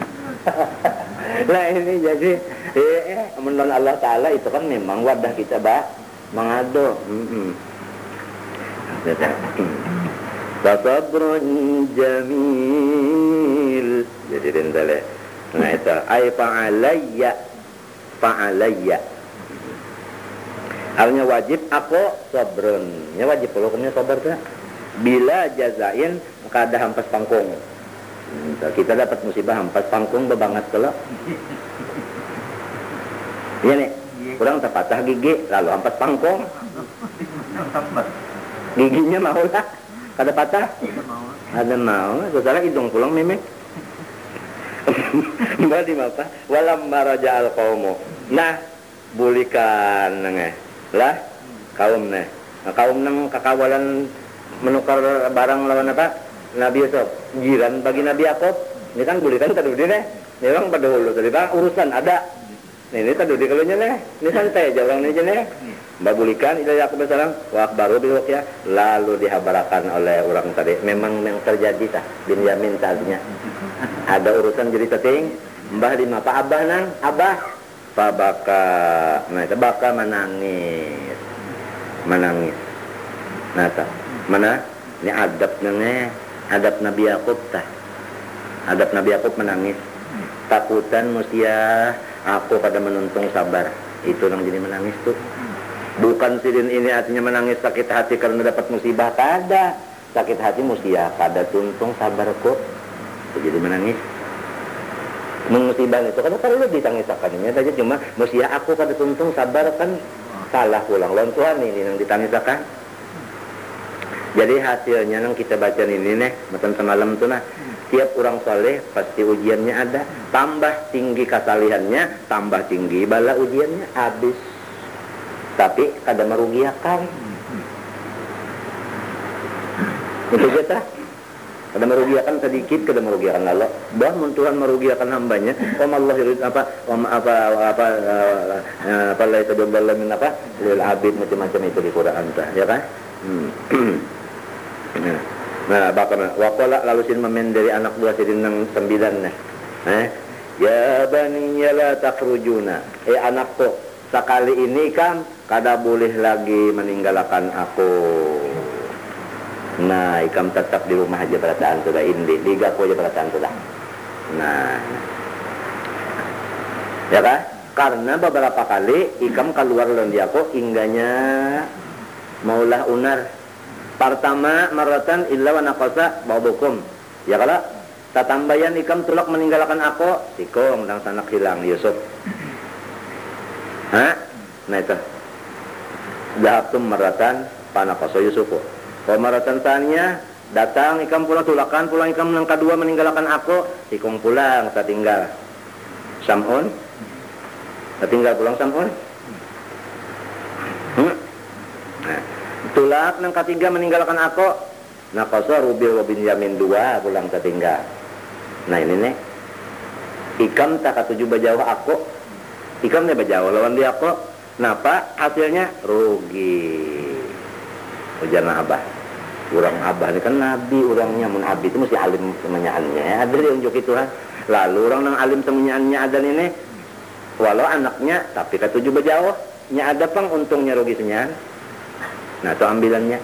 Nah ini jadi menurut Allah Ta'ala itu kan memang wadah kita mengado. Tasabrun jamil. Jadi dendale. Nah itu ay fa'alayya. Halnya wajib aku sabrun. Ya wajib kalau punya sabar tuh. Bila jazain kada hampas pangkung. Kita dapat musibah hampas pangkung bebangat kalau. Iya nih. Kurang terpatah gigi lalu hampas pangkung. Giginya mau lah. Kada patah? Ada mau. Setelah hidung pulang memek. Mbak di apa? Walam maraja al qaumu. Nah, bulikan lah kaum nah kaum nang kakawalan menukar barang lawan apa? Nabi Yusuf. Jiran bagi Nabi Yakub. Ini kan bulikan tadi nih. Memang pada hulu tadi bang urusan ada. Ini tadi di kalunya nih. Ini santai aja orang ini nih. Mbak bulikan ila Yakub salam wa baru ya lalu dihabarakan oleh orang tadi. Memang yang terjadi tah Binyamin tadinya. Ada urusan jadi teting. Mbah di mapa abah nang abah pabaka. Nah itu baka menangis. Nah tak mana ini adab Nabi Yakub tah. Adab Nabi Yakub menangis. Takutan musia aku pada menuntung sabar. Itu yang jadi menangis tuh. Bukan sidin ini artinya menangis sakit hati karena dapat musibah. Kada sakit hati musia kada tuntung sabar kok. Jadi menangis. Musibah itu kan perlu ditangisakannya saja cuma musia aku kada tuntung sabar kan salah pulang lawan Tuhan ini yang ditangisakan. Jadi hasilnya yang kita baca ini nih macam semalam tuh nah tiap orang soleh pasti ujiannya ada. Tambah tinggi kesalihannya tambah tinggi bala ujiannya habis. Tapi kada merugiakan. Itu kita kada merugiakan sedikit, kada merugiakan Allah. Bah Tuhan merugiakan hambanya. Allah yurid apa la yatadallal min apa lil abid macam-macam itu di Quran tah, ya kan? Nah, bakal waqala lalu sin memen dari anak buah sidin nang 9 nah. Ya bani la takhrujuna. Anakku, sekali ini kan kada boleh lagi meninggalkan aku. Nah, ikam tetap di rumah aja perasaan sudah indi, liga aku aja perasaan sudah. Nah, ya kan? Karena beberapa kali ikam keluar lawan dia aku, hingganya maulah unar. Pertama maratan illa wa naqasa ba'dukum. Ya kalau tatambayan ikam tulak meninggalkan aku, sikong dan sanak hilang Yusuf. Nah itu. Dahatum maratan panaqasa Yusufu. Pemaratan tanya datang ikam pulang tulakan pulang ikam yang kedua meninggalkan aku ikung pulang tak tinggal Sam'un tak tinggal pulang Sam'un nah, tulak yang ketiga meninggalkan aku Naqasa Rubil wa Binyamin 2 pulang tak tinggal. Nah ini nih ikam tak ketujuh bajauh aku ikam nih bajauh lawan dia aku napa hasilnya rugi ujar abah. Orang abah ini kan nabi, orangnya mun nabi itu mesti alim semenyaannya. Ada yang unjuk itu kan. Lalu orang yang alim semenyaannya ada ini, walau anaknya tapi ketujuh bejauh, nya ada pang untungnya rugi senyan. Nah itu ambilannya.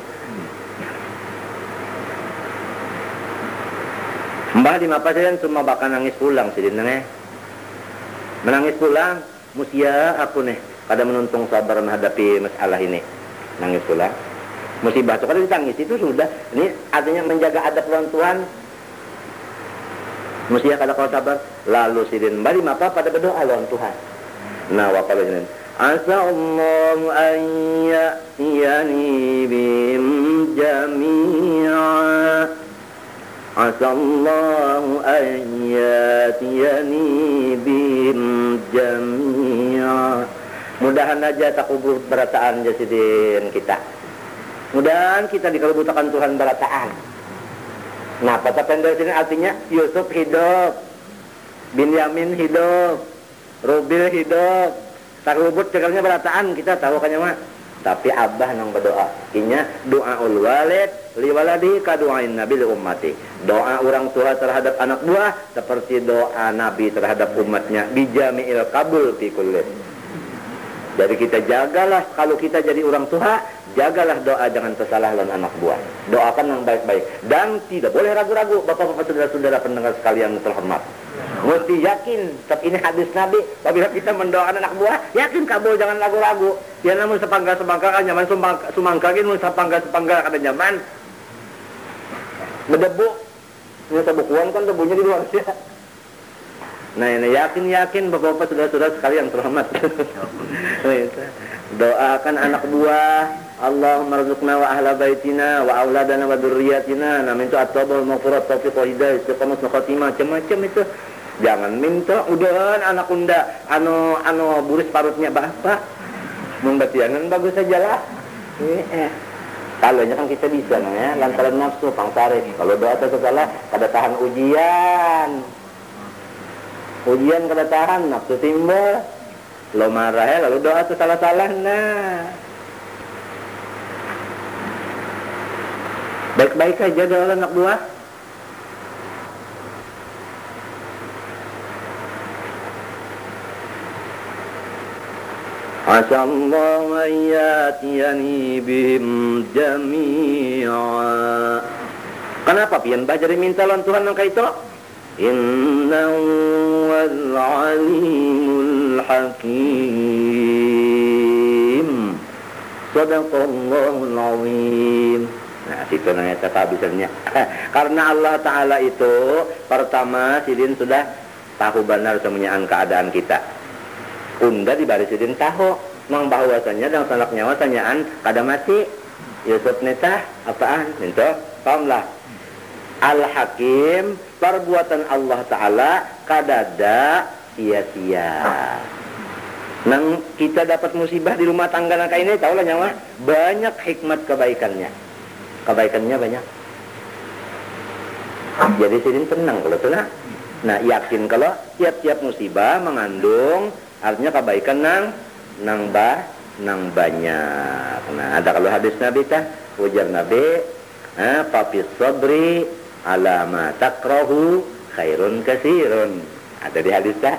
Mbah di mapasan cuma bakal nangis pulang sidin nih. Menangis pulang, musia aku nih, kada menuntung sabar menghadapi masalah ini. Nangis pulang. Musibah itu kan ditangis itu sudah. Ini artinya menjaga adab lawan Tuhan. Musia kada kau sabar. Lalu sidin bari mapa pada berdoa lawan Tuhan. Nah waqala ini. Asa Allah an ya'tiyani bihim jami'a. Asa Allah an ya'tiyani bihim jami'a. Mudahan aja tak kubur berataan jasidin kita. Mudahan kita dikalubutakan Tuhan berataan. Nah, kata pendek sini artinya Yusuf hidup, Binyamin hidup, Rubil hidup. Tak lubut cekalnya berataan kita tahu kan ya mak. tapi abah nang berdoa. Inya doaul walid li waladi ka doain nabi li ummati. Doa orang tua terhadap anak buah seperti doa nabi terhadap umatnya, bijami'il qabul fi kulli. Jadi kita jagalah, kalau kita jadi orang tua, jagalah doa jangan tersalah dan anak buah. Doakan yang baik-baik dan tidak boleh ragu-ragu. Bapak-bapak, saudara-saudara pendengar sekalian terhormat, mesti yakin. Ini hadis Nabi, apabila kita mendoakan anak buah, yakin kabul, jangan ragu-ragu. Ya namun sepangga-sepangga kan nyaman, sumangkagin mun sepangga-sepangga kada nyaman. Berdebu. Ini sebukuan kan debunya di luar ya. Nah, ini yakin bapak-bapak saudara-saudara sekalian terhormat. Doakan anak buah, Allahumma rzuqna wa ahla baitina wa auladana wa dzurriyyatina. Nah, minta at-tawbah maghfirat taufiq wa hidayah istiqamah khatimah, macam-macam itu. Jangan minta udahan anak unda anu buris parutnya bapak. Mun batianan bagus sajalah. Kalau kan kita bisa ya, lantaran nafsu pangsare. Kalau doa itu salah kada tahan ujian. Ujian kada tahan, nafsu timbul. Lo marah ya, lalu doa itu salah-salah. Nah, baik-baik aja doa anak buah. Asallahu ayyatiyani bihim jami'a. Kenapa pian bajari minta lawan Tuhan nang kaito? Innahu wal alimul hakim. Sadaqallahul azim. Nah, situ nanya kehabisannya. Karena Allah Ta'ala itu pertama sidin sudah tahu benar semuanya keadaan kita. Unda di baris sidin tahu mang bahwasanya dan salak nyawa tanyaan kada mati. Yusuf neta apaan? Minta pahamlah. Al-Hakim, perbuatan Allah Ta'ala kadada sia-sia. Nang kita dapat musibah di rumah tangga nang ini, tahu lah nyawa, banyak hikmat kebaikannya. Kebaikannya banyak. Jadi sidin tenang kalau tenang. Nah, yakin kalau tiap-tiap musibah mengandung artinya kebaikan nang banyak. Nah, ada kalau hadis Nabi tah, ujar Nabi, fafis sabri ala ma takrahu khairun kasirun. Ada di hadis tah.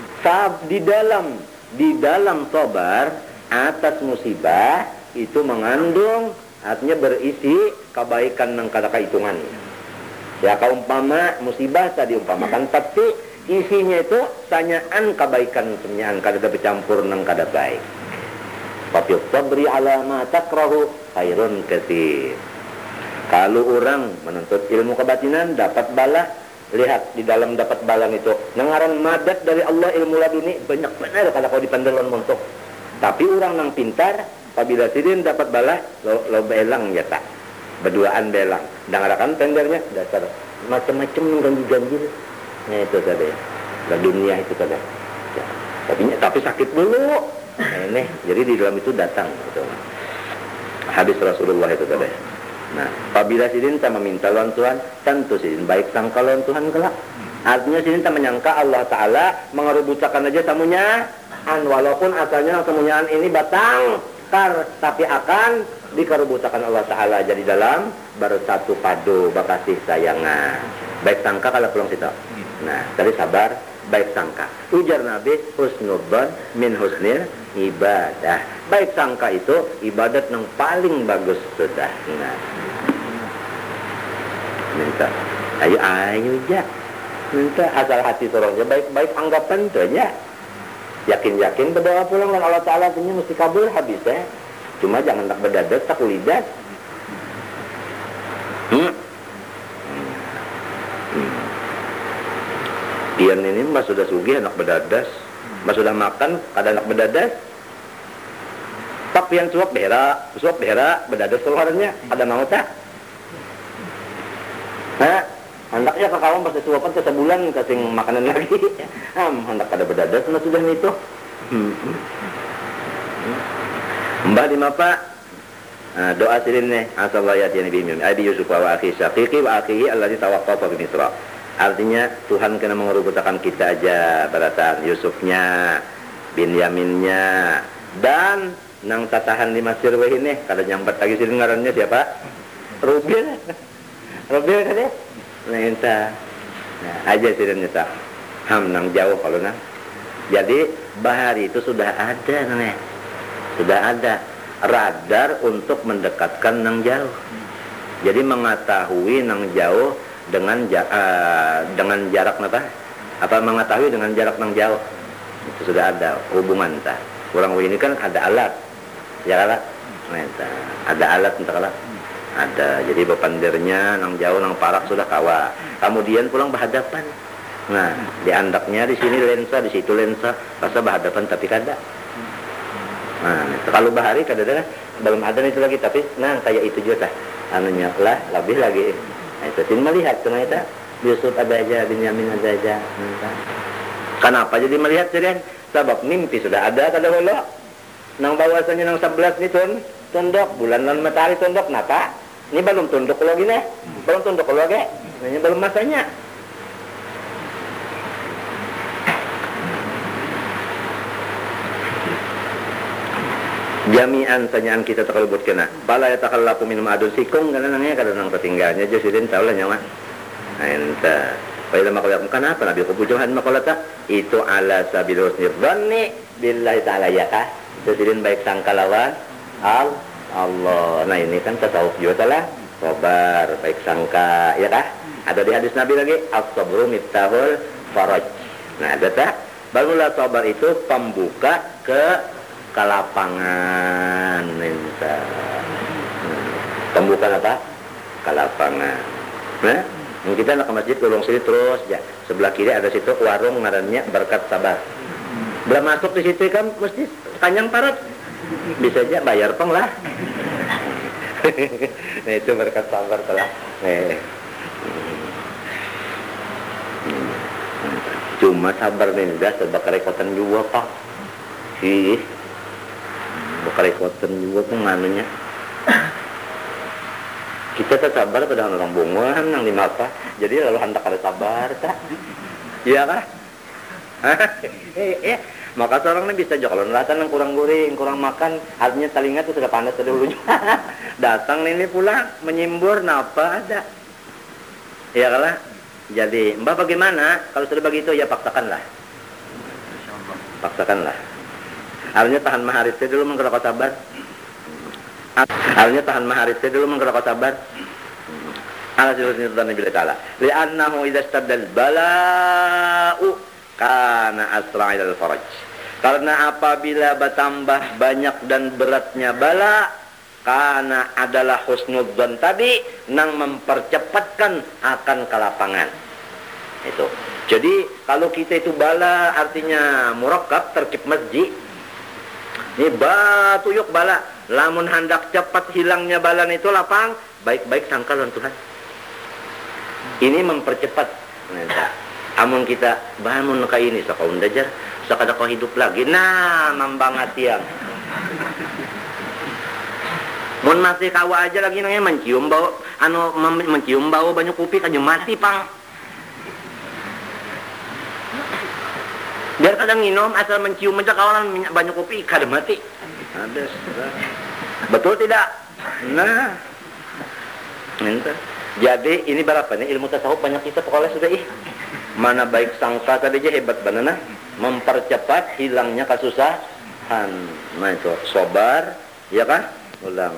Di dalam sabar atas musibah itu mengandung artinya berisi kebaikan nang kada kahitungan. Ya kaumpama musibah tadi umpamakan, tapi isinya itu tanyaan kebaikan, tanyaan kada bercampur nang kada baik. Fafis sabri ala ma takrahu khairun kasir. Kalau orang menuntut ilmu kebatinan dapat bala, lihat di dalam dapat balang itu nengaran madat dari Allah ilmu laduni banyak benar kalau kau dipandalan montok. Tapi orang nang pintar apabila sidin dapat bala lo belang ya tak berduaan belang dangarakan tendernya dasar macam-macam ganjil-ganjil. Nah itu tadi la dunia itu tadi ya. Tapi sakit dulu ini jadi di dalam itu datang gitu. Hadis Rasulullah itu tadi. Nah, apabila sidin tak meminta lawan Tuhan, tentu sidin baik sangka lawan Tuhan kelak. Artinya sidin tak menyangka Allah Ta'ala mengerubucakan aja samunya, walaupun asalnya samunyaan ini batang, tapi akan dikerubucakan Allah Ta'ala jadi dalam bersatu padu bakasih sayangan. Baik sangka kalau pulang kita. Nah, tadi sabar, baik sangka. Ujar Nabi, husnudzon min husnil ibadah. Baik sangka itu ibadat yang paling bagus sudah. Nah, minta, ayo aja, minta asal hati sorongnya baik-baik anggapan tu aja. Yakin-yakin berdoa pulang dan Allah Ta'ala punya mesti kabul habis ya. Cuma jangan tak berdadat, tak kulidat. Pian ini mas sudah sugih anak berdadas, mas sudah makan ada anak berdadas. Tapi yang suap behera berdadas keluarnya ada mau tak? Hendaknya ke kawan pas suapan ke sebulan kasih makanan lagi. Hendak ada berdadas nah sudah itu. Mbak di mapa doa sidin nih asallahu yatini bimim abi Yusuf wa akhi syaqiqi wa akhihi alladzi tawaqqafa bi Misra. Artinya Tuhan kena mengerubutakan kita aja berdasar Yusufnya, Binyaminnya, dan nang tatahan di Mesir weh ini kada nyambat lagi sini ngarannya siapa? Rubil. Rubil kan ya? Nah enta. Nah, aja sini tak. Nang jauh kalau nang. Jadi bahari itu sudah ada nang. Sudah ada radar untuk mendekatkan nang jauh. Jadi mengetahui nang jauh dengan jarak apa? Apa mengetahui dengan jarak nang jauh. Itu sudah ada hubungan ta. Orang ini kan ada alat. Ya kalah. Ada alat entah kalah. Ada. Jadi bepandirnya nang jauh nang parak sudah kawa. Kemudian pulang berhadapan. Nah, di andaknya di sini lensa, di situ lensa, rasa berhadapan tapi kada. Nah, kalau bahari kada ada, belum ada itu lagi tapi nah kayak itu juga tah. Anunya lah lebih lagi. Nah, itu tin melihat ternyata Yusuf ada aja, Binyamin ada aja. Kenapa jadi melihat jadi? Sebab mimpi sudah ada kada holo. Nang bahwasanya nang 11 ni tunduk bulan dan matahari tunduk napa? Ini belum tunduk lagi nih. Belum tunduk lagi. Ini belum masanya. Jami'an tanyaan kita terkalubut kena. Bala ya takallaku minum adun sikung kana nangnya kada nang tertinggalnya je sidin tahu lah nyawa. Nah enta. Pada makolat kenapa Nabi kebujuhan makolata itu ala sabil husnul dhanni billahi ta'ala ya kah? Sidin baik sangka lawan Allah. Nah ini kan tasawuf juga lah. Sabar, baik sangka ya kah? Ada di hadis Nabi lagi as-sabru miftahul faraj. Nah ada tak? Barulah sabar itu pembuka ke kelapangan minta. Pembuka apa? Kelapangan. Nah, kita nak ke masjid tolong sini terus ya. Sebelah kiri ada situ warung ngarannya Berkat Sabar. Belum masuk di situ kan mesti kanyang parat. Bisa aja bayar peng lah. Nah itu Berkat Sabar telah. Cuma sabar nih udah sebab kerekotan juga pak. Sih. Kerekotan juga penganunya. Kita tak sabar pada orang bunguan yang di mata. Jadi lalu hendak ada sabar tak? Iya kah? Maka seorang ini bisa kalau datang yang kurang goreng, kurang makan, artinya telinga itu sudah panas tadi dulunya. Datang ini pula menyimbur napa ada. Iya kalah. Jadi mbak bagaimana? Kalau sudah begitu ya paksakanlah. Paksakanlah. Artinya tahan maharis dulu menggerak sabar. Artinya tahan maharis dulu menggerak sabar. Ala sirusni Nabi Ta'ala. Li'annahu idza staddal bala'u kana asra' ilal faraj. Karena apabila bertambah banyak dan beratnya bala, karena adalah husnudzan tadi nang mempercepatkan akan kelapangan. Itu. Jadi kalau kita itu bala artinya murakkab terkib masjid. Ini batu yuk bala. Lamun hendak cepat hilangnya balan itu lapang, baik-baik sangka lawan Tuhan. Ini mempercepat. Amun kita bangun ka ini sakaun dajar, sakada kau hidup lagi. Nah, membangat tiang. Mun masih kawa aja lagi nangnya mencium bau, mencium bau banyak kopi kan mati pang. Biar kadang minum asal mencium aja kawan banyak kopi kada mati. Habis. Betul tidak? Nah. Minta. Jadi ini berapa nih ilmu tasawuf banyak kita pokoknya sudah mana baik sangka tadi aja hebat banana mempercepat hilangnya kesusahan. Nah itu sabar, ya kan? Ulang.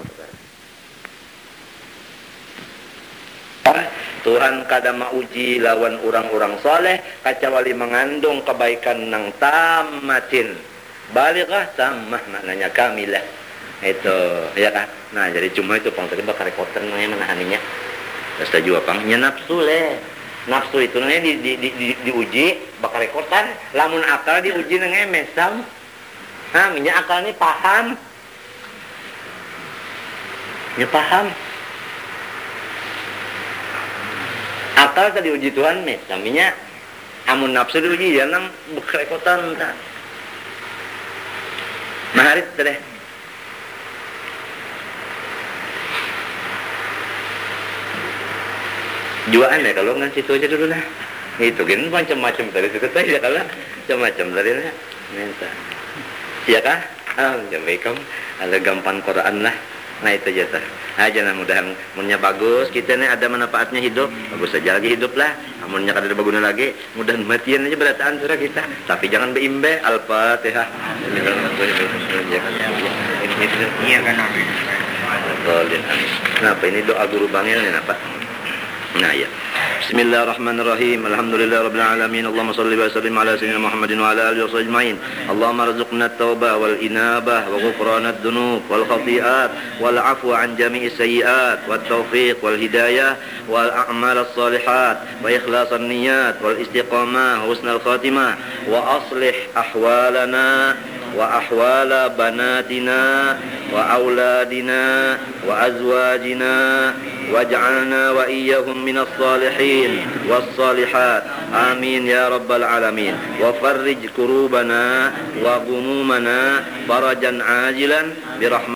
Tuhan kada mauji lawan orang-orang soleh kecuali mengandung kebaikan nang tamatin. Balighah tamah maknanya kamilah. Itu ya kan. Nah, jadi cuma itu pang tadi bakar rekoten menahaninya. Setuju apa? Nya nafsu le. Nafsu itu namanya diuji bakar rekotan, lamun akal diuji nang mesam. Nah, minyak akal ini paham. Ya paham. Akal tadi uji Tuhan mesam minyak. Amun nafsu diuji ya nang bakar rekotan ta. Maharit deh. Juaan ya kalau nggak situ aja dulu lah. Itu kan macam-macam dari situ aja kalau macam-macam dari minta. Iya kah? Assalamualaikum. Ada gampang Quran lah. Nah itu aja aja nah mudahan munnya bagus kita nih ada manfaatnya hidup bagus saja lagi hidup lah amunnya kada ada baguna lagi mudahan matian aja berataan surah kita tapi jangan beimbe al-fatihah Iya kan amin. Kenapa ini doa guru bangil nih apa nah ya Bismillahirrahmanirrahim. Alhamdulillahirabbil alamin. Allahumma shalli wa sallim ala sayyidina Muhammadin wa ala alihi washabbihi ajmain. Allahumma arzuqna at-taubah wal inabah wa ghufranad dunub wal khati'at wal 'afwa 'an jami'is sayyi'at wat taufiq wal hidayah wal a'mal as-salihat wa ikhlasan niyyat wal istiqamah wa husnal khatimah wa aslih ahwalana wa ahwala banatina wa auladina wa azwajina waj'alna wa iyyahum minas salihin was salihat amin ya rabbal alamin wa farrij kurubana wa ghumumana farajan ajilan birahmatika